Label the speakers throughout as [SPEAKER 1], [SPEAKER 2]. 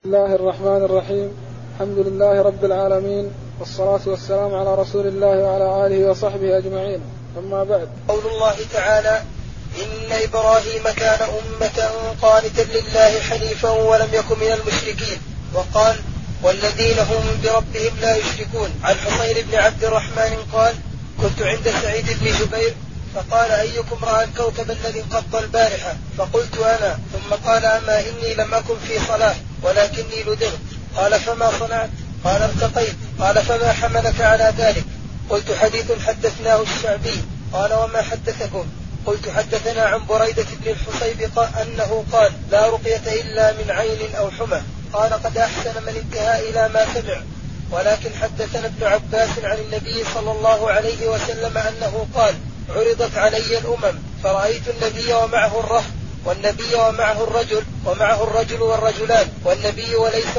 [SPEAKER 1] بسم الله الرحمن الرحيم. الحمد لله رب العالمين، والصلاة والسلام على رسول الله وعلى آله وصحبه أجمعين. أما بعد،
[SPEAKER 2] قول الله تعالى: إن إبراهيم كان أمة قانتا لله حنيفا ولم يكن من المشركين. وقال: والذين هم بربهم لا يشركون. عن حصين بن عبد الرحمن قال: كنت عند سعيد بن جبير فقال: أيكم رأى الكوكب الذي انقض البارحة؟ فقلت: أنا. ثم قال: أما إني لم أكن في صلاة ولكني لدغت. قال: فما صنعت؟ قال: ارتقيت. قال: فما حملك على ذلك؟ قلت: حديث حدثناه الشعبي. قال: وما حدثكم؟ قلت: حدثنا عن بريدة بن الحصيب أنه قال: لا رقية إلا من عين أو حمى. قال: قد أحسن من انتهى إلى ما سمع. ولكن حدثنا ابن عباس عن النبي صلى الله عليه وسلم أنه قال: عرضت علي الأمم فرأيت النبي ومعه الرهط، والنبي ومعه الرجل والرجلان، والنبي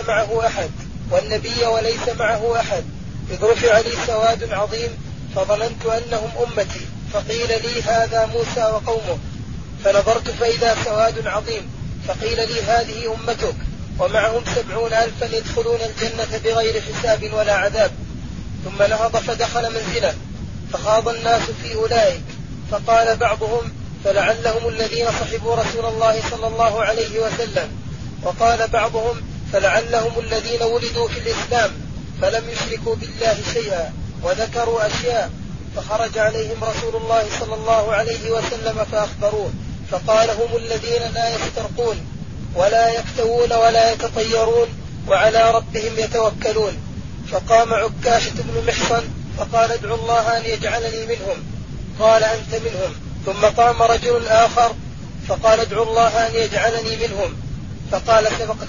[SPEAKER 2] وليس معه أحد، إذ رفع لي سواد عظيم فظننت أنهم أمتي، فقيل لي: هذا موسى وقومه. فنظرت فإذا سواد عظيم، فقيل لي: هذه أمتك، ومعهم 70,000 يدخلون الجنة بغير حساب ولا عذاب. ثم نهض فدخل منزله، فخاض الناس في أولئك، فقال بعضهم: فلعلهم الذين صحبوا رسول الله صلى الله عليه وسلم. وقال بعضهم: فلعلهم الذين ولدوا في الإسلام فلم يشركوا بالله شيئا، وذكروا أشياء. فخرج عليهم رسول الله صلى الله عليه وسلم فأخبروه، فقال: هم الذين لا يسترقون ولا يكتوون ولا يتطيرون وعلى ربهم يتوكلون. فقام عكاشة بن محصن فقال: ادعوا الله أن يجعلني منهم. قال: أنت منهم. ثم قام رجل آخر فقال: ادعوا الله أن يجعلني منهم. فقال: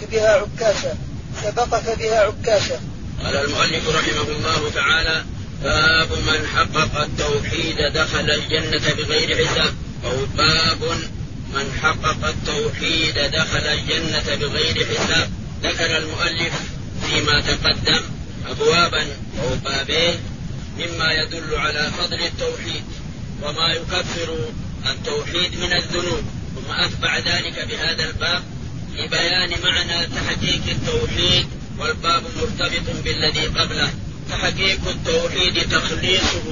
[SPEAKER 2] سبقك بها عكاشة.
[SPEAKER 3] قال المؤلف رحمه الله تعالى: باب من حقق التوحيد دخل الجنة بغير حساب. أو باب من حقق التوحيد دخل الجنة بغير حساب. ذكر المؤلف فيما تقدم أبوابا أو بابين مما يدل على فضل التوحيد وما يكفر التوحيد من الذنوب، ثم أتبع ذلك بهذا الباب لبيان معنى تحقيق التوحيد، والباب مرتبط بالذي قبله. تحقيق التوحيد تخليصه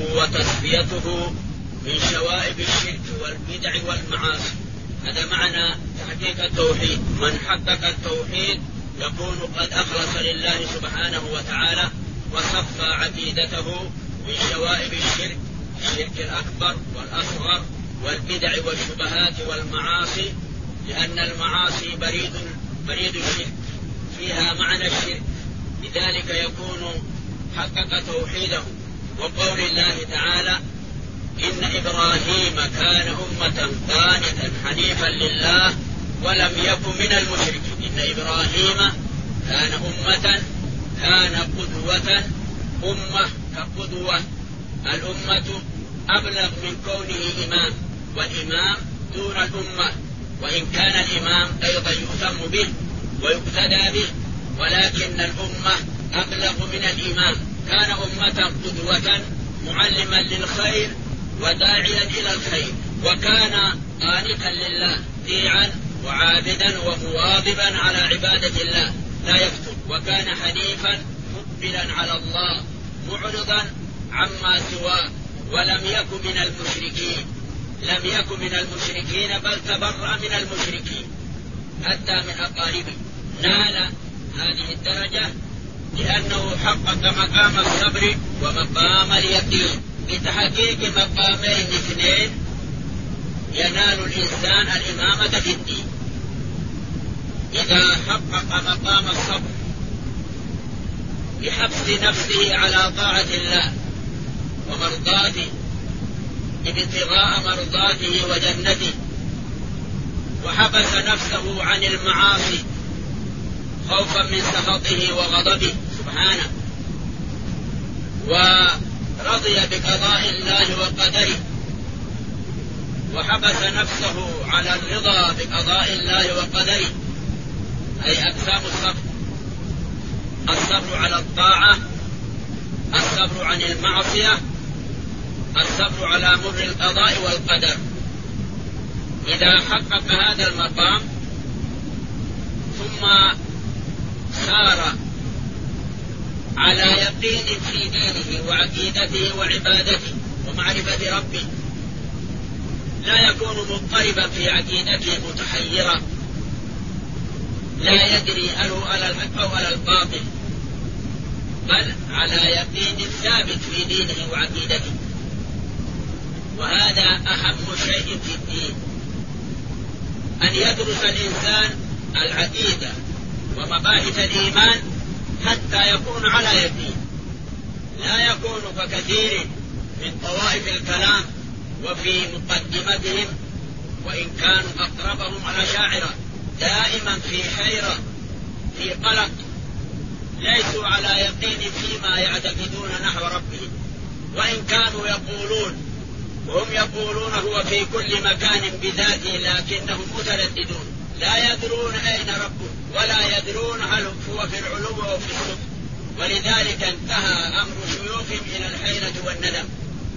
[SPEAKER 3] وتصفيته من شوائب الشرك والبدع والمعاصي. هذا معنى تحقيق التوحيد. من حقق التوحيد يكون قد أخلص لله سبحانه وتعالى وصفى عقيدته من شوائب الشرك الأكبر والأصغر والبدع والشبهات والمعاصي، لأن المعاصي بريد الشرك، فيها معنى الشرك، لذلك يكون حقق توحيده. وقول الله تعالى: إن إبراهيم كان أمة قانتا حنيفا لله ولم يكن من المشركين. إن إبراهيم كان أمة، كان قدوة، أمة كقدوة. الأمة أبلغ من كونه إمام، والإمام دون الأمة، وإن كان الإمام أيضا يؤتم به ويقتدى به، ولكن الأمة أبلغ من الإمام. كان أمة قدوة معلما للخير وداعيا إلى الخير، وكان قانتا لله طيعا وعابدا ومواظبا على عبادة الله لا يفتر، وكان حنيفا مقبلا على الله معرضا عما سواه، ولم يكن من المشركين. لم يكن من المشركين بل تبرأ من المشركين حتى من أقاربه. نال هذه الدرجة لأنه حقق مقام الصبر ومقام اليقين. بتحقيق مقامين اثنين ينال الإنسان الإمامة في الدين. إذا حقق مقام الصبر بحبس نفسه على طاعة الله ومرضاته، ابتغاء مرضاته وجنته، وحبس نفسه عن المعاصي خوفا من سخطه وغضبه سبحانه، ورضي بقضاء الله وقدره، وحبس نفسه على الرضا بقضاء الله وقدره، أي أقسام الصبر: الصبر على الطاعة، الصبر عن المعصية، الصبر على مر القضاء والقدر. إذا حقق هذا المقام ثم صار على يقين في دينه وعقيدته وعبادته ومعرفة ربه، لا يكون مضطربا في عقيدته متحيرا، لا يدري هل هو على الحق أو على الباطل، بل على يقين ثابت في دينه وعقيدته. وهذا أهم شيء في الدين، أن يدرس الإنسان العقيدة ومباحث الإيمان حتى يكون على يقين، لا يكون ككثير من طوائف الكلام وفي مقدمتهم، وإن كانوا أقربهم على شاعرة، دائما في حيرة في قلق، ليسوا على يقين فيما يعتقدون نحو ربهم، وإن كانوا يقولون وهم يقولون هو في كل مكان بذاته، لكنهم مترددون لا يدرون أين ربه ولا يدرون هل هو في العلو أو في السفل. ولذلك انتهى أمر شيوخهم إلى الحيرة والندم.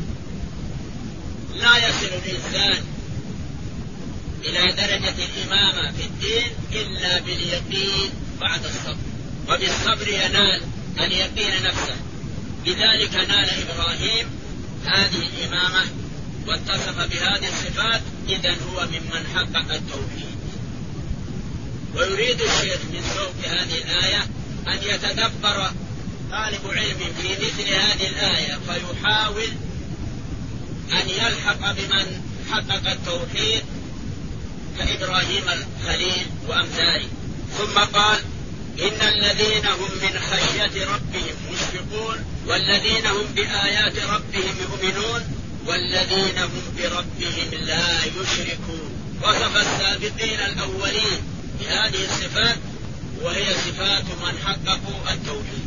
[SPEAKER 3] لا يصل الإنسان إلى درجة الإمامة في الدين إلا باليقين بعد الصبر، وبالصبر ينال اليقين نفسه. لذلك نال إبراهيم هذه الإمامة واتصف بهذه الصفات، إذن هو ممن حقق التوحيد. ويريد الشيخ من سوق هذه الآية أن يتدبر طالب علم في مثل هذه الآية فيحاول أن يلحق بمن حقق التوحيد كإبراهيم الخليل وأمثاله. ثم قال: إن الذين هم من خشية ربهم مشفقون والذين هم بآيات ربهم يؤمنون والذين هم بربهم لا يشركون. وصف السابقين الأولين بهذه الصفات، وهي صفات من حققوا التوحيد.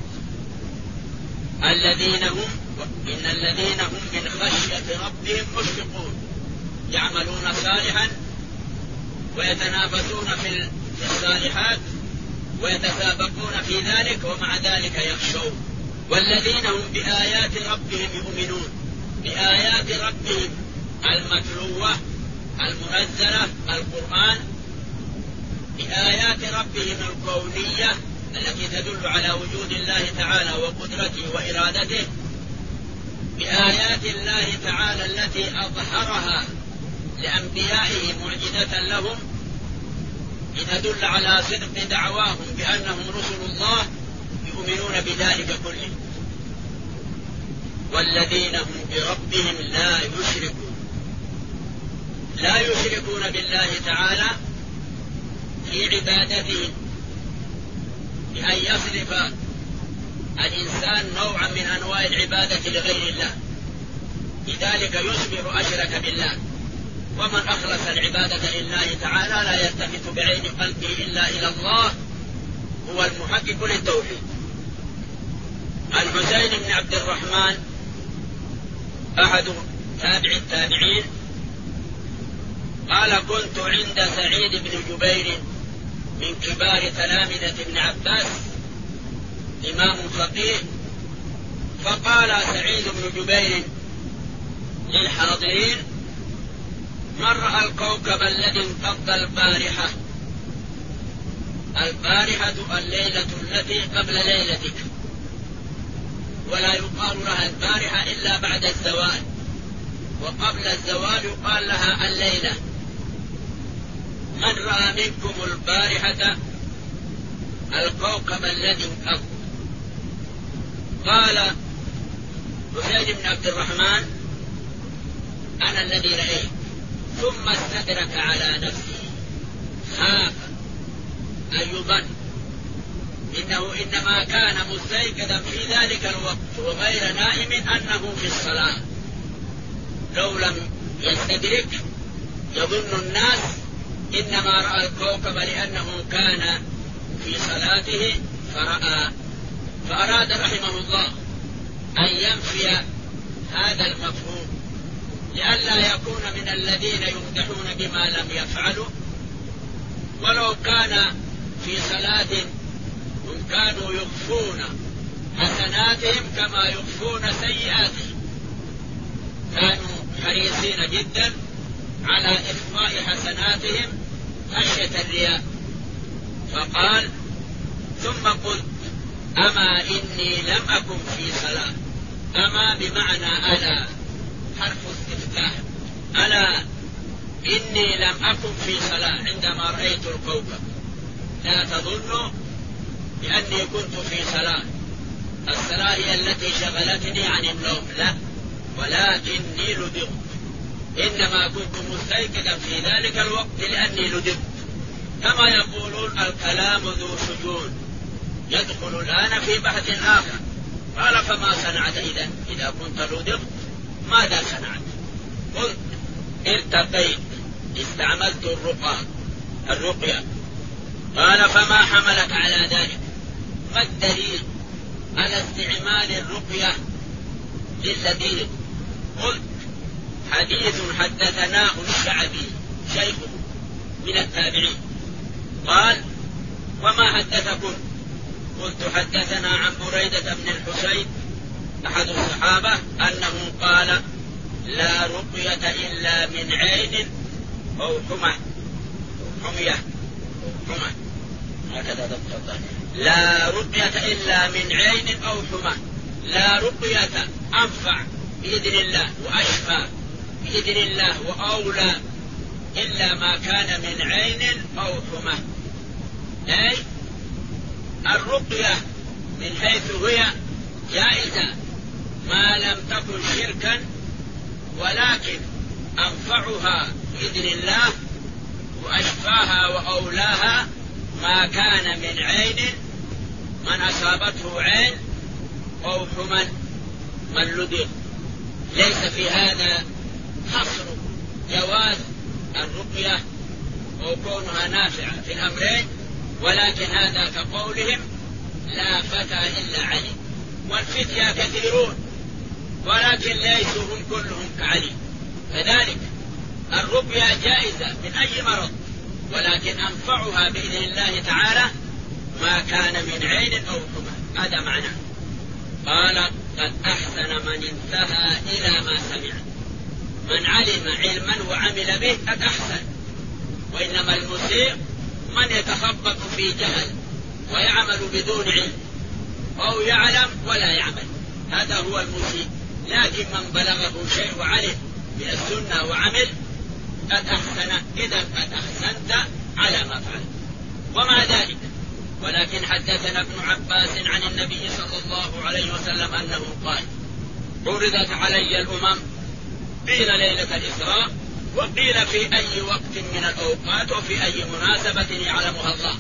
[SPEAKER 3] إن الذين هم من خشية ربهم مشفقون، يعملون صالحا ويتنافسون في الصالحات ويتسابقون في ذلك، ومع ذلك يخشون. والذين هم بآيات ربهم يؤمنون، بآيات ربهم المتلوة المنزلة القرآن، بآيات ربهم الكونية التي تدل على وجود الله تعالى وقدرته وإرادته، بآيات الله تعالى التي أظهرها لأنبيائه معجزة لهم لتدل على صدق دعواهم بأنهم رسل الله، يؤمنون بذلك كله. والذين هم بربهم لا يشركون، لا يشركون بالله تعالى في عبادتهم بأن يصرف الإنسان نوعا من أنواع العبادة لغير الله، لذلك يصبح أشرك بالله. ومن أخلص العبادة لله تعالى لا يلتفت بعين قلبه إلا إلى الله، هو المحقق للتوحيد. الحسين بن عبد الرحمن أحد تابع التابعين قال: كنت عند سعيد بن جبير من كبار تلامذة ابن عباس، إمام فقيه، فقال سعيد بن جبير للحاضرين: من رأى الكوكب الذي انقض البارحة؟ البارحة الليلة التي قبل ليلتك، ولا يقال لها البارحة إلا بعد الزوال، وقبل الزوال يقال لها الليلة. من رأى منكم البارحة الكوكب الذي انقض؟ قال حسين بن عبد الرحمن: أنا الذي رأيت. ثم استدرك على نفسه، خاف أن يظن إنه إنما كان مستيقظا في ذلك الوقت وغير نائم أنه في الصلاة. لو لم يستدرك يظن الناس إنما رأى الكوكب لأنه كان في صلاته فرأى، فأراد رحمه الله أن ينفي هذا المفهوم لئلا يكون من الذين يمدحون بما لم يفعلوا. ولو كان في صلاة هم كانوا يخفون حسناتهم كما يخفون سيئاتهم، كانوا حريصين جدا على إخفاء حسناتهم خشية الرياء. فقال: ثم قلت أما إني لم أكن في صلاة. أما بمعنى ألا، حرف استفتاح. ألا إني لم أكن في صلاة عندما رأيت الكوكب، لا تظنوا بأني كنت في صلاة. الصلاة هي التي شغلتني عن النوم، لا، ولكني لدغت. إنما كنت مستيقظا في ذلك الوقت لأني لدغت. كما يقولون الكلام ذو شجون، يدخل الآن في بحث آخر. قال فما صنعت إذا كنت لدغت ماذا صنعت؟ قلت التقيت، استعملت الرقية. قال فما حملك على ذلك؟ ما الدليل على استعمال الرقية للذي؟ قلت حديث حدثناه الشعبي شيخ من التابعين. قال وما حدثكم؟ قلت حدثنا عن بريدة بن الحسين أحد الصحابة أنه قال لا رقية إلا من عين أو حمية هكذا ضبط. لا رقية إلا من عين أو حمى. لا رقية أنفع بإذن الله وأشفى بإذن الله وأولى إلا ما كان من عين أو حمى. أي الرقية من حيث هي جائزة ما لم تكن شركا، ولكن أنفعها بإذن الله وأشفاها وأولاها ما كان من عين، من أصابته عين أو حمى من لدغ. ليس في هذا حصر جواز الرقية أو كونها نافعة في الأمرين، ولكن هذا كقولهم لا فتى إلا علي. والفتية كثيرون ولكن ليسوا هم كلهم كعلي. كذلك الرقية جائزة من أي مرض، ولكن أنفعها بإذن الله تعالى ما كان من عين أو حمى. هذا معنى. قال قد أحسن من انتهى إلى ما سمع. من علم علما وعمل به قد أحسن، وإنما المسيء من يتخبط في جهل ويعمل بدون علم، أو يعلم ولا يعمل، هذا هو المسيء. لكن من بلغه شيء وعلم من السنة وعمل قد أحسن، إذا قد أحسنت على ما فعل. ومع ذلك ولكن حدثنا ابن عباس عن النبي صلى الله عليه وسلم أنه قال عرضت علي الأمم، قيل ليلة الإسراء وقيل في أي وقت من الأوقات وفي أي مناسبة يعلمها الله.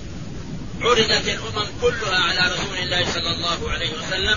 [SPEAKER 3] عرضت الأمم كلها على رسول الله صلى الله عليه وسلم،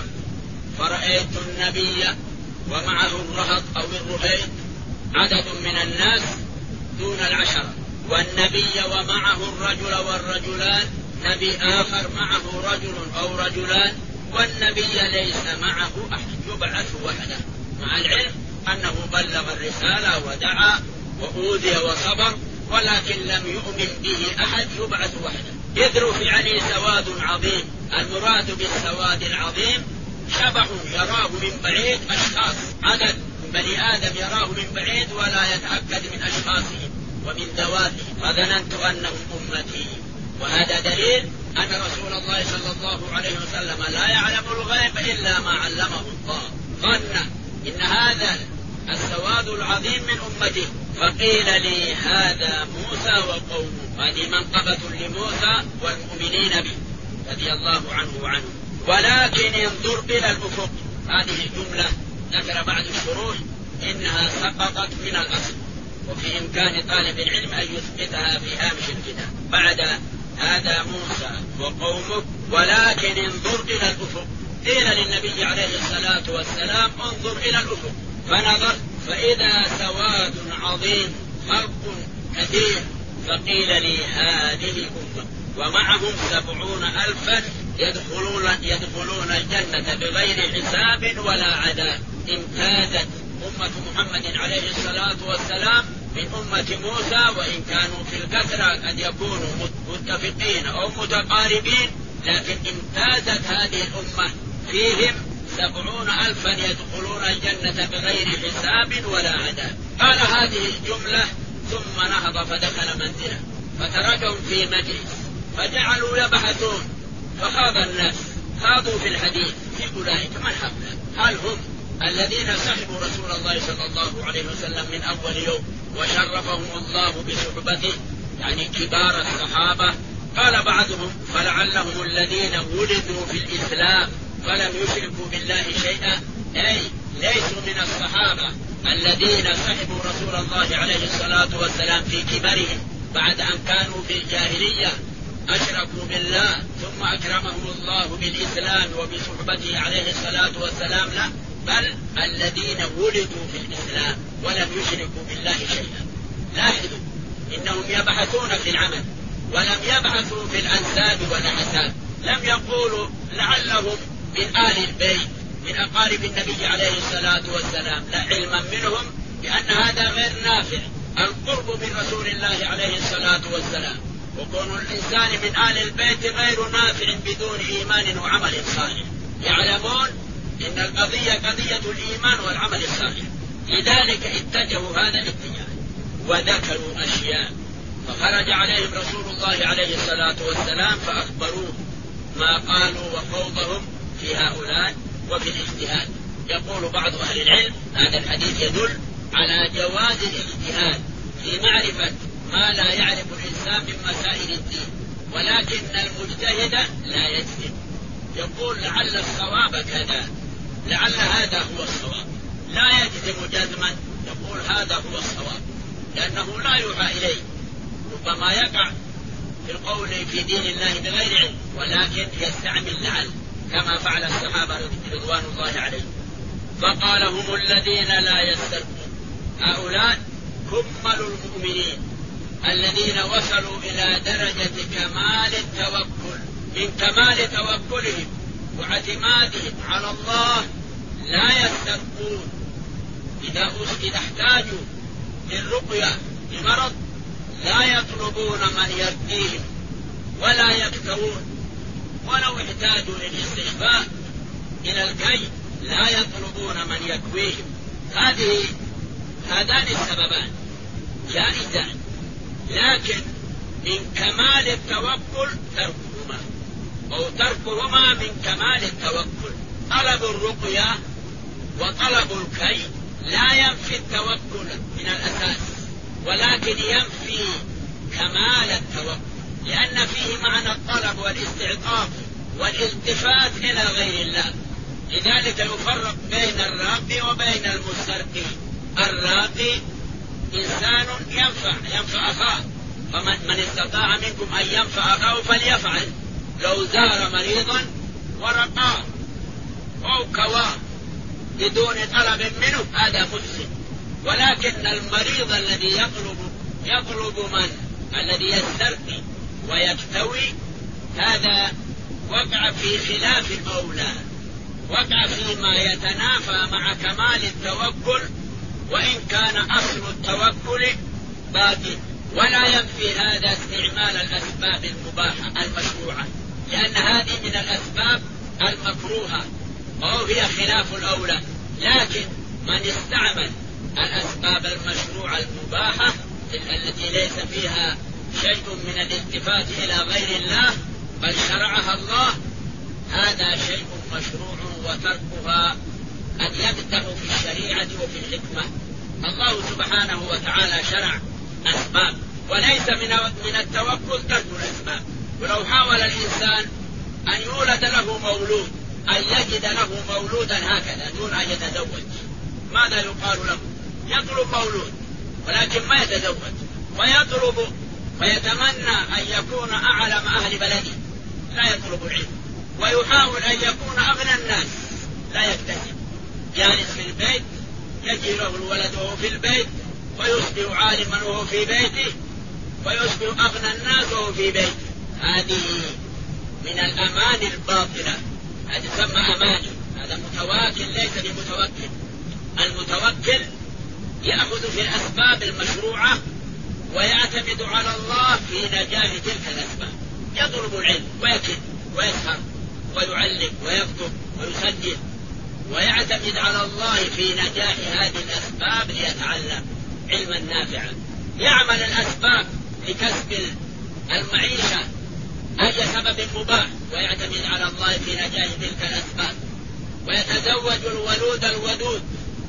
[SPEAKER 3] فرأيت النبي ومعه الرهط أو الرهيط عدد من الناس دون 10، والنبي ومعه الرجل والرجلان، نبي آخر معه رجل أو رجلان، والنبي ليس معه أحد، يبعث وحده، مع العلم أنه بلغ الرسالة ودعا وأوذي وصبر، ولكن لم يؤمن به أحد، يبعث وحده. إذ رفع عليه سواد عظيم. المراد بالسواد العظيم شبح يراه من بعيد، أشخاص، عدد بني آدم يراه من بعيد ولا يتأكد من أشخاصهم ومن ذواتهم، فظننت أنهم أمتي. وهذا دليل أن رسول الله صلى الله عليه وسلم لا يعلم الغيب إلا ما علمه الله. ظن إن هذا السواد العظيم من أمته، فقيل لي هذا موسى وقومه. هذه منقبة لموسى والمؤمنين به رضي الله عنه وعنه. ولكن انظر إلى الأفق. هذه الجملة ذكر بعد الشروح إنها سقطت من الأصل، وفي إمكان طالب العلم أن يثبتها في هامش الكتاب. بعد هذا موسى وقومه ولكن انظر إلى الأفق. قيل للنبي عليه الصلاة والسلام انظر إلى الأفق، فنظر فإذا سواد عظيم، خلق كثير، فقيل لي هذه أمة ومعهم 70,000 يدخلون الجنة بغير حساب ولا عذاب. امتازت أمة محمد عليه الصلاة والسلام من أمة موسى، وإن كانوا في الكثرة قد يكونوا متفقين أو متقاربين، لكن امتازت هذه الأمة فيهم 70,000 يدخلون الجنة بغير حساب ولا عذاب. قال هذه الجملة ثم نهض فدخل منزله، فتركهم في مجلس، فجعلوا يبحثون، فخاض الناس خاضوا في الحديث في أولئك من هؤلاء؟ هل هم الذين صحبوا رسول الله صلى الله عليه وسلم من أول يوم وشرفهم الله بصحبته، يعني كبار الصحابة؟ قال بعضهم فلعلهم الذين ولدوا في الإسلام فلم يشركوا بالله شيئا، أي ليسوا من الصحابة الذين صحبوا رسول الله عليه الصلاة والسلام في كبرهم بعد أن كانوا في الجاهلية أشركوا بالله ثم أكرمهم الله بالإسلام وبصحبته عليه الصلاة والسلام، لا، بل الذين ولدوا في الإسلام ولم يشركوا بالله شيئا. لاحظوا إنهم يبحثون في العمل ولم يبحثوا في الأنساب والأحساب، لم يقولوا لعلهم من آل البيت من أقارب النبي عليه الصلاة والسلام، لا، علما منهم بأن هذا غير نافع، القرب من رسول الله عليه الصلاة والسلام، وكون الإنسان من آل البيت غير نافع بدون إيمان وعمل صالح. يعلمون إن القضية قضية الإيمان والعمل الصالح، لذلك اتجهوا هذا الاتجاه وذكروا أشياء، فخرج عليهم رسول الله عليه الصلاة والسلام فأخبروه ما قالوا وخوضهم في هؤلاء وفي الاجتهاد. يقول بعض أهل العلم هذا الحديث يدل على جواز الاجتهاد في معرفة ما لا يعرف الإنسان من مسائل الدين، ولكن المجتهد لا يجزم، يقول لعل الصواب كذا، لعل هذا هو الصواب، لا يجزم جزما، يقول هذا هو الصواب، لأنه لا يوحى إليه، ربما يقع في القول في دين الله بغير علم، ولكن يستعمل لعل كما فعل الصحابة رضوان الله عليهم. فقال هم الذين لا يسترقون، هؤلاء كمل المؤمنين الذين وصلوا إلى درجة كمال التوكل، من كمال توكلهم واعتمادهم على الله لا يسترقون، إذا احتاجوا للرقية لمرض لا يطلبون من يرقيهم ولا يكتوون، ولو احتاجوا للاستشفاء إلى الكي لا يطلبون من يكويهم. هذان السببان جائزان، لكن من كمال التوكل تركهما، أو تركهما من كمال التوكل. طلب الرقية وطلب الكي لا ينفي التوكل من الأساس، ولكن ينفي كمال التوكل، لأن فيه معنى الطلب والاستعطاف والالتفات إلى غير الله. لذلك يفرق بين الراقي وبين المسترقي. الراقي إنسان ينفع أخاه، فمن استطاع منكم أن ينفع أخاه فليفعل. لو زار مريضا ورقاه أو كواه بدون طلب منه هذا مفسد، ولكن المريض الذي يطلب الذي يسترقي ويكتوي هذا وقع في خلاف الأولى، وقع فيما يتنافى مع كمال التوكل، وإن كان أصل التوكل باقي. ولا ينفي هذا استعمال الأسباب المباحة المشروعة، لأن هذه من الأسباب المكروهة أو هي خلاف الأولى. لكن من استعمل الأسباب المشروعة المباحة التي ليس فيها شيء من الالتفات إلى غير الله بل شرعها الله، هذا شيء مشروع، وتركها أن يقدح في الشريعة وفي الحكمة. الله سبحانه وتعالى شرع أسباب، وليس من التوكل ترك الأسباب. ولو حاول الإنسان أن يولد له مولود، أن يجد له مولودا هكذا دون أن يتزوج، ماذا يقال له؟ يطلب مولود ولكن ما يتزوج، ويطلب ويتمنى أن يكون أعلم أهل بلده، لا يطلب العلم، ويحاول أن يكون أغنى الناس، لا يكتسب، جالس في البيت يجي له الولد وهو في البيت، ويصبح عالما وهو في بيته، ويصبح أغنى الناس وهو في بيته. هذه من الأمان الباطلة، هذه تسمى أمان. هذا متواكل ليس بمتوكل. المتوكل يأخذ في الأسباب المشروعة ويعتمد على الله في نجاح تلك الأسباب، يطلب العلم ويكتب ويسهر ويعلم ويكتب ويسجل، ويعتمد على الله في نجاح هذه الأسباب ليتعلم علما نافعا. يعمل الأسباب لكسب المعيشة أي سبب مباح، ويعتمد على الله في نجاح تلك الأسباب، ويتزوج الولود الودود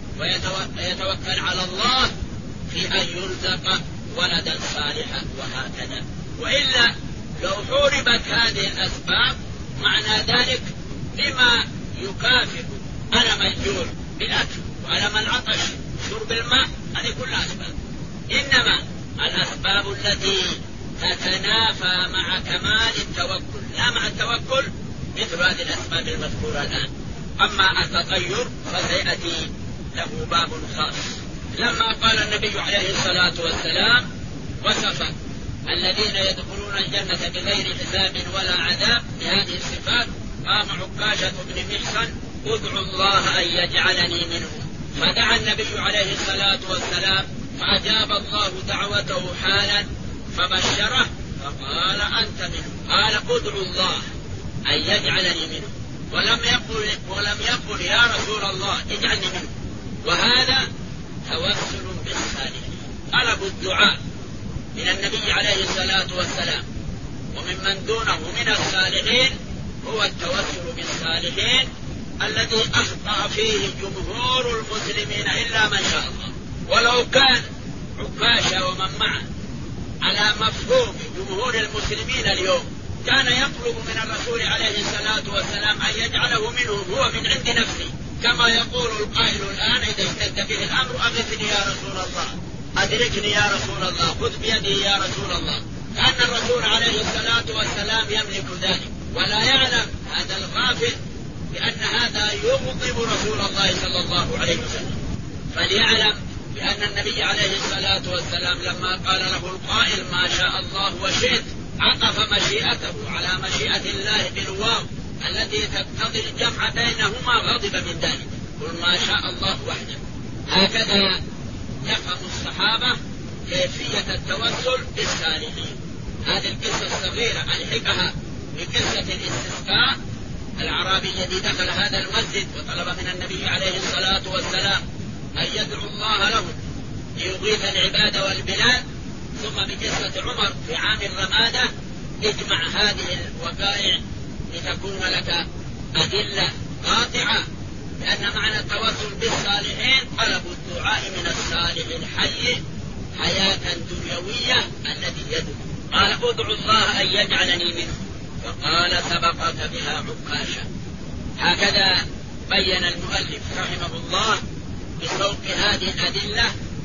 [SPEAKER 3] ويتوكل على الله في أن يرزق ولدا صالحا وهكذا. وإلا لو حوربت هذه الأسباب معنى ذلك لما يكافئ ألم الجوع بالأكل وألم العطش شرب الماء، هذه كلها أسباب. إنما الأسباب التي تتنافى مع كمال التوكل لا مع التوكل مثل هذه الأسباب المذكورة الآن. أما التطير فسيأتي له باب خاص. لما قال النبي عليه الصلاة والسلام وصف الذين يدخلون الجنة بغير حساب ولا عذاب بهذه الصفات، قام عكاشة بن محصن ادعوا الله أن يجعلني منهم، فدعا النبي عليه الصلاة والسلام فأجاب الله دعوته حالا فبشره فقال أنت منهم. قال ادعوا الله أن يجعلني منهم، ولم يقل يا رسول الله اجعلني منهم. وهذا توسل بالصالحين، طلب الدعاء من النبي عليه الصلاة والسلام وممن دونه من الصالحين هو التوسل بالصالحين الذي أخطأ فيه جمهور المسلمين إلا من شاء الله. ولو كان عكاشة ومن معه على مفهوم جمهور المسلمين اليوم كان يطلب من الرسول عليه الصلاة والسلام أن يجعله منهم هو من عند نفسه، كما يقول القائل الآن إذا اشتد به الأمر أغثني يا رسول الله، أدركني يا رسول الله، خذ بيدي يا رسول الله، كأن الرسول عليه الصلاة والسلام يملك ذلك ولا يعلم هذا الغافل بأن هذا يغضب رسول الله صلى الله عليه وسلم. فليعلم بأن النبي عليه الصلاة والسلام لما قال له القائل ما شاء الله وشئت عطف مشيئته على مشيئة الله بالواو التي تقتضي الجمع بينهما، غضب من ذلك. قل ما شاء الله وحده. هكذا يفهم الصحابة كيفية التوسل بالصالحين. هذه القصة الصغيرة ألحقها بقصة الاستسقاء. الأعرابي الذي دخل هذا المسجد وطلب من النبي عليه الصلاة والسلام أن يدعو الله له ليغيث العباد والبلاد. ثم بقصة عمر في عام الرمادة اجمع هذه الوقائع لتكون لك أدلة قاطعة لأن معنى التوسل بالصالحين طلب الدعاء من الصالح الحي حياة دنيوية الذي يدعو. قال ادعو الله أن يجعلني منه، فقال سبقك بها عكاشة. هكذا بين المؤلف رحمه الله بسوق هذه الأدلة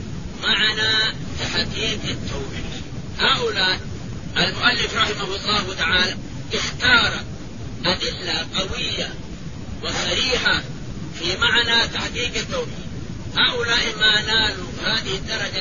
[SPEAKER 3] معنى تحقيق التوحيد. هؤلاء المؤلف رحمه الله تعالى اختار أدلة قوية وصريحة في معنى تحقيق التوحيد. هؤلاء ما نالوا هذه الدرجة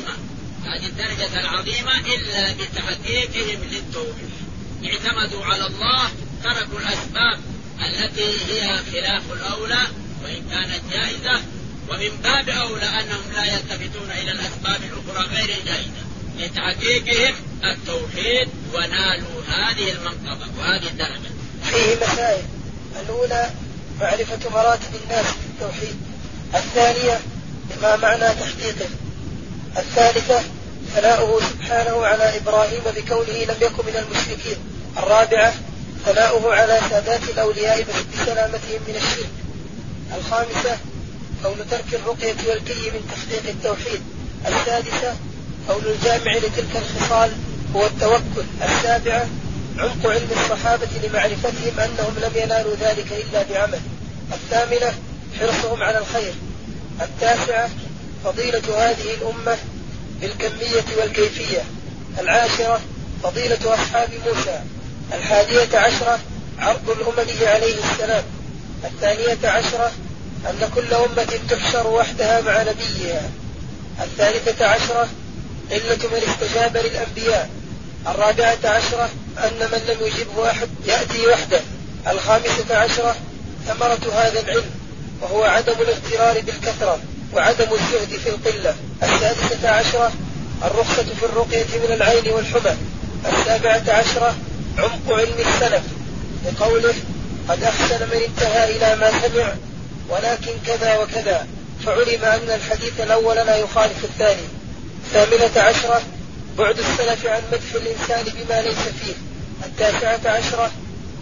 [SPEAKER 3] العظيمة إلا بتحقيقهم للتوحيد. اعتمدوا على الله، تركوا الأسباب التي هي خلاف الأولى وإن كانت جائزة، ومن باب أولى أنهم لا يلتفتون إلى الأسباب الأخرى غير الجائزة لتحقيقهم التوحيد ونالوا هذه المنقبة وهذه الدرجة.
[SPEAKER 2] فيه مسائل: الأولى معرفة مراتب الناس في التوحيد، الثانية ما معنى تحقيقه، الثالثة ثناؤه سبحانه على إبراهيم بكونه لم يكن من المشركين، الرابعة ثناؤه على سادات الأولياء بسلامتهم من الشرك، الخامسة قول ترك الرقية والكي من تحقيق التوحيد، السادسة قول الجامع لتلك الخصال هو التوكل، السابعة عمق علم الصحابة لمعرفتهم أنهم لم ينالوا ذلك إلا بعمل، الثامنة حرصهم على الخير، التاسعة فضيلة هذه الأمة بالكمية والكيفية، العاشرة فضيلة أصحاب موسى، 11 عرض الأمم عليه السلام، 12 أن كل أمة تحشر وحدها مع نبيها، 13 قلة من استجاب للأنبياء، 14 أن من لم يجبه أحد يأتي وحده، 15 ثمرة هذا العلم وهو عدم الاغترار بالكثرة وعدم الزهد في القلة، 16 الرخصة في الرقية من العين والحمى، 17 عمق علم السلف لقوله قد أحسن من انتهى إلى ما سمع ولكن كذا وكذا، فعلم أن الحديث الأول لا يخالف الثاني، 18 بعد السلف عن مدح الإنسان بما ليس فيه، 19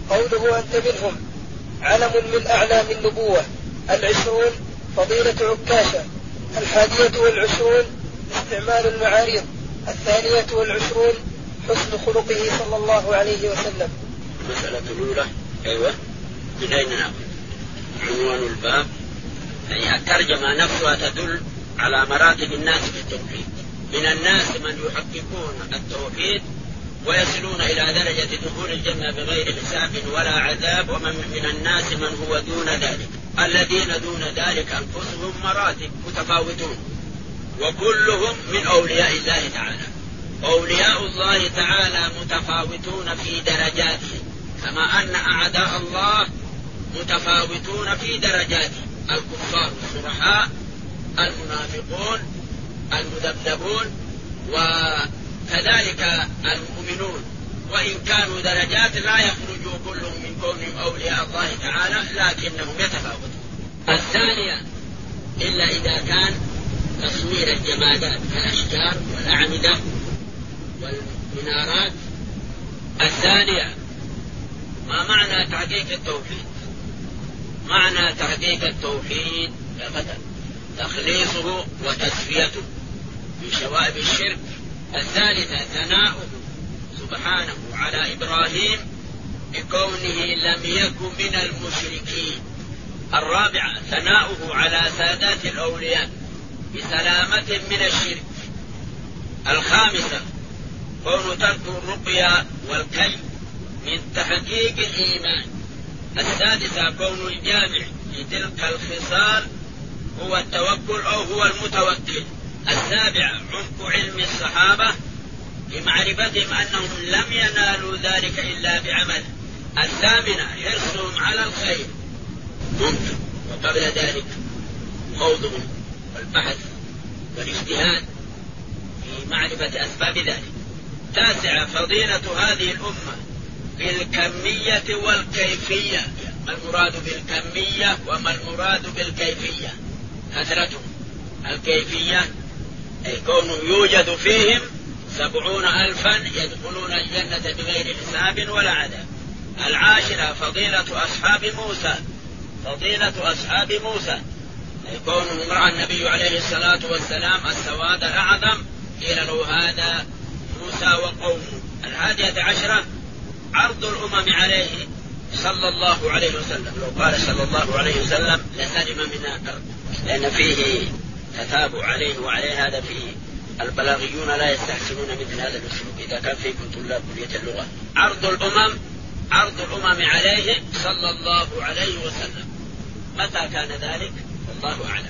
[SPEAKER 2] قوله أنت منهم علم من أعلام النبوة. 20 فضيلة عكاشة. 21 استعمال المعاريض. 22 حسن خلقه صلى الله عليه وسلم.
[SPEAKER 3] المسألة الأولى أيوة من أين نأخذ عنوان الباب؟ يعني الترجمة نفسها تدل على مراتب الناس في التوحيد. من الناس من يحققون التوحيد ويصلون إلى درجة دخول الجنة بغير حساب ولا عذاب، ومن الناس من هو دون ذلك. الذين دون ذلك أنفسهم مراتب متفاوتون، وكلهم من أولياء الله تعالى. أولياء الله تعالى متفاوتون في درجاتهم، كما أن أعداء الله متفاوتون في درجاتهم: الكفار الصرحاء، المنافقون، المذبذبون، وكذلك المؤمنون، وإن كانوا درجات لا يخرجوا كلهم من كونهم أولياء الله تعالى، لكنهم يتفاوتون. الثانية إلا إذا كان تصوير الجمادات كالأشجار والأعمدة والمنارات. الثانية ما معنى تحقيق التوحيد؟ معنى تحقيق التوحيد تخليصه وتسفيته من شوائب الشرك. الثالثة ثناؤه سبحانه على إبراهيم بكونه لم يكن من المشركين. الرابعة ثناؤه على سادات الأولياء بسلامة من الشرك. الخامسة كون ترك الرقية والكي من تحقيق الإيمان. السادسة كون الجامع لتلك الخصال هو التوكل أو هو المتوكل. السابع عمق علم الصحابة لمعرفتهم أنهم لم ينالوا ذلك إلا بعمل. الثامنة حرصهم على الخير ممكن، وقبل ذلك خوضهم والبحث والاجتهاد في معرفة أسباب ذلك. تاسعة فضيلة هذه الأمة بالكمية والكيفية. ما المراد بالكمية وما المراد بالكيفية؟ كثرتهم. الكيفية أي كونه يوجد فيهم 70,000 يدخلون الجنة بغير حساب ولا عذاب. العاشرة فضيلة أصحاب موسى. فضيلة أصحاب موسى أي كونه رأى النبي عليه الصلاة والسلام السواد الأعظم قيل له هذا موسى وقومه. 11 عرض الأمم عليه صلى الله عليه وسلم. لو قال صلى الله عليه وسلم لسلم من الأرض، لأن فيه تتابع عليه وعليه. هذا فيه البلاغيون لا يستحسنون مثل هذا الأسلوب إذا كان فيكم طلاب كلية اللغة. عرض الأمم عليه صلى الله عليه وسلم. متى كان ذلك؟ الله أعلم.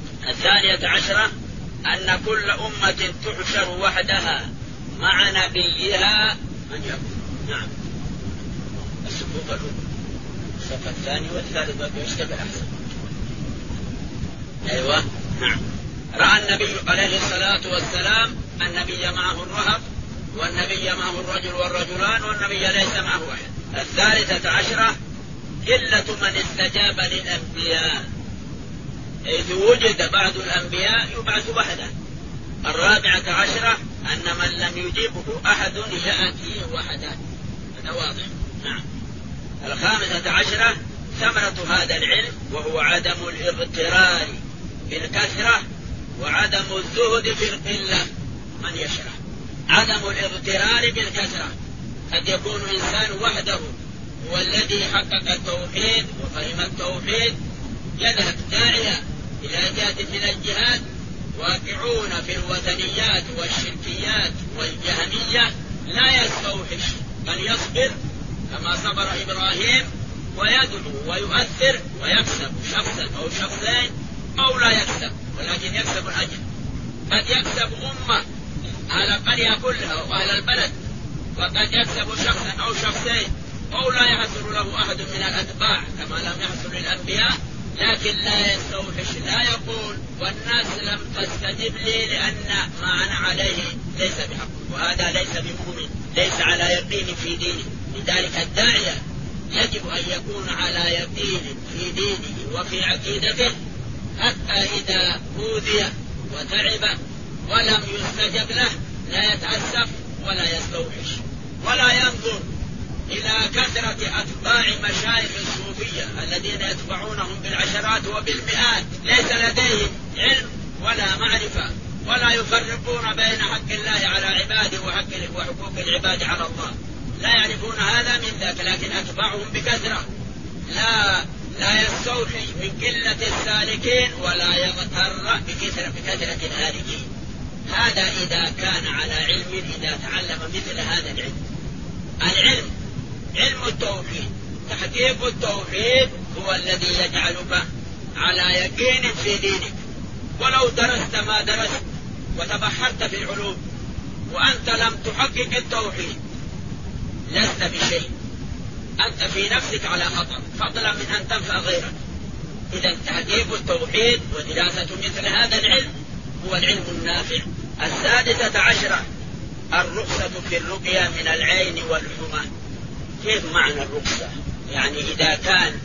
[SPEAKER 3] 12 أن كل أمة تحشر وحدها مع نبيها من يكون. نعم الصفوف الأولى، الصف الثاني والثالث يشتغل أحسن. أيوة نعم. رأى النبي عليه الصلاة والسلام النبي معه الرهط، والنبي معه الرجل والرجلان، والنبي ليس معه أحد. 13 قلة من استجاب للأنبياء، إذ وجد بعض الأنبياء يبعث وحده. 14 أن من لم يجيبه أحد يأتي وحده. هذا واضح. نعم. 15 ثمرة هذا العلم وهو عدم الاغترار بالكثرة وعدم الزهد في القلة. من يشرح عدم الاغترار بالكثرة؟ قد يكون إنسان وحده هو الذي حقق التوحيد وفهم التوحيد، يذهب داعية إلى جهة من الجهاد، واقعون في الوثنيات والشركيات والجهمية، لا يستوحش بل يصبر كما صبر إبراهيم، ويدعو ويؤثر ويكسب شخصا أو شخصين أو لا يكسب، ولكن يكسب الأجر. قد يكسب أمة على القرية كلها وأهل البلد، وقد يكسب شخصا أو شخصين أو لا يحصل له أحد من الأتباع كما لم يحصل للأنبياء، لكن لا يستوحش، لا يقول والناس لم تستجب لي لأن ما أنا عليه ليس بحق، وهذا ليس بمؤمن، ليس على يقين في دينه. لذلك الداعية يجب أن يكون على يقين في دينه وفي عقيدته، حتى إذا أوذي وتعب ولم يستجب له لا يتأسف ولا يستوحش ولا ينظر إلى كثرة أتباع مشايخ الصوفية الذين يتبعونهم بالعشرات وبالمئات، ليس لديهم علم ولا معرفة، ولا يفرقون بين حق الله على عباده وحقوق العباد على الله، لا يعرفون هذا من ذاك، لكن أتباعهم بكثرة، لا يستوحي من قلة السالكين ولا يغتر بكثرة الهالكين. هذا إذا كان على علم، إذا تعلم مثل هذا العلم علم التوحيد، تحقيق التوحيد هو الذي يجعلك على يقين في دينك. ولو درست ما درست وتبحرت في العلوم وأنت لم تحقق التوحيد لست بشيء، أنت في نفسك على خطر، فضلا من أن تنفع غيرك. إذا تحقيق التوحيد ودراسة مثل هذا العلم هو العلم النافع. 16 الرخصة في الرقية من العين والحمى. كيف معنى الرخصة؟ يعني إذا كان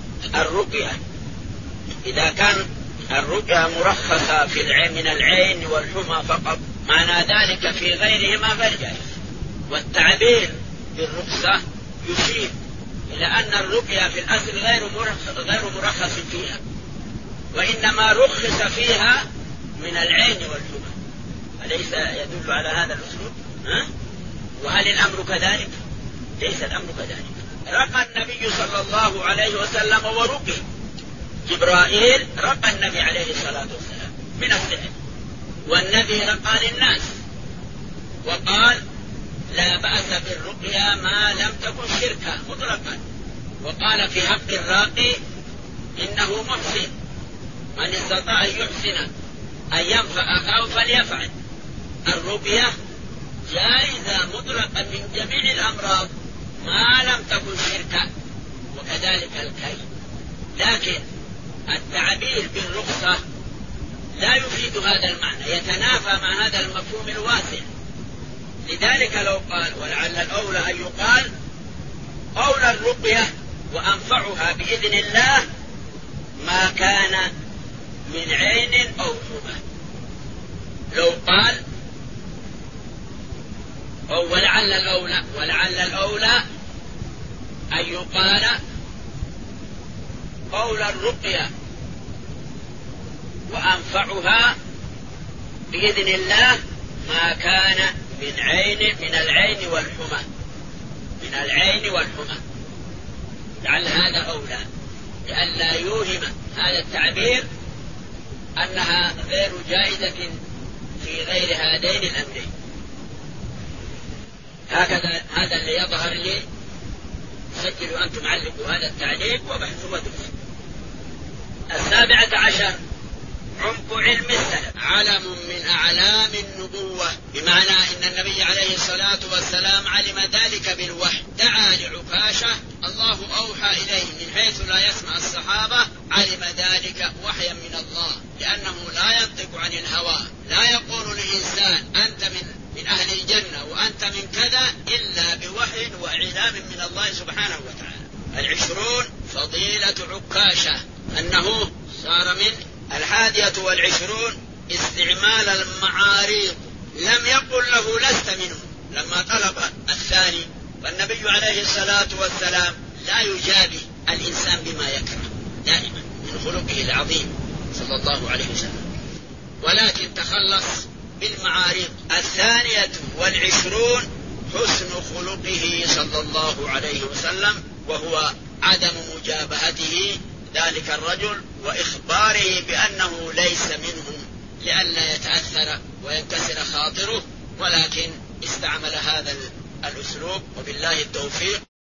[SPEAKER 3] الرقية مرخصة في العين من العين والحمى فقط، معنى ذلك في غيرهما غير جائز. والتعبير بالرخصة يشير إلى أن الرقية في الأصل غير مرخص فيها، وإنما رخص فيها من العين والحمى. أليس يدل على هذا الأسلوب؟ وهل الأمر كذلك؟ ليس الأمر كذلك. رقى النبي صلى الله عليه وسلم ورقي، جبرائيل رقى النبي عليه الصلاة والسلام من السحر، والنبي رقى للناس وقال لا بأس بالرقية ما لم تكن شركا مطلقا، وقال في حق الراقي إنه محسن، من استطاع أن يحسن أن ينفع أخاه فليفعل. الرقية جائزة مطلقا من جميع الأمراض ما لم تكن شركا، وكذلك الكي. لكن التعبير بالرخصة لا يفيد هذا المعنى، يتنافى مع هذا المفهوم الواسع. لذلك لو قال، ولعل الأولى أن يقال أولى الرقية وأنفعها بإذن الله ما كان من عين أو حمى. لو قال أو ولعل الأولى أن يقال أولى الرقية وأنفعها بإذن الله ما كان من العين والحمى، لعل هذا أولى، لئلا يوهم هذا التعبير أنها غير جائزة في غير هذين الأمرين. هكذا هذا اللي يظهر لي. سجلوا أنتم علقوا هذا التعليق وبحثوا ودرسوا. 17 عمق علم السلف علم من أعلام النبوة، بمعنى إن النبي عليه الصلاة والسلام علم ذلك بالوحي. دعا لعكاشة، الله أوحى إليه من حيث لا يسمع الصحابة، علم ذلك وحيا من الله، لأنه لا ينطق عن الهوى، لا يقول لإنسان أنت من أهل الجنة وأنت من كذا إلا بوحي وإعلام من الله سبحانه وتعالى. 20 فضيلة عكاشة، أنه صار من 21 استعمال المعاريض، لم يقل له لست منه لما طلب الثاني. والنبي عليه الصلاة والسلام لا يجابي الإنسان بما يكره دائما من خلقه العظيم صلى الله عليه وسلم، ولكن تخلص بالمعاريض. 22 حسن خلقه صلى الله عليه وسلم، وهو عدم مجابهته ذلك الرجل وإخباره بأنه ليس منهم لئلا يتأثر وينكسر خاطره، ولكن استعمل هذا الأسلوب، وبالله التوفيق.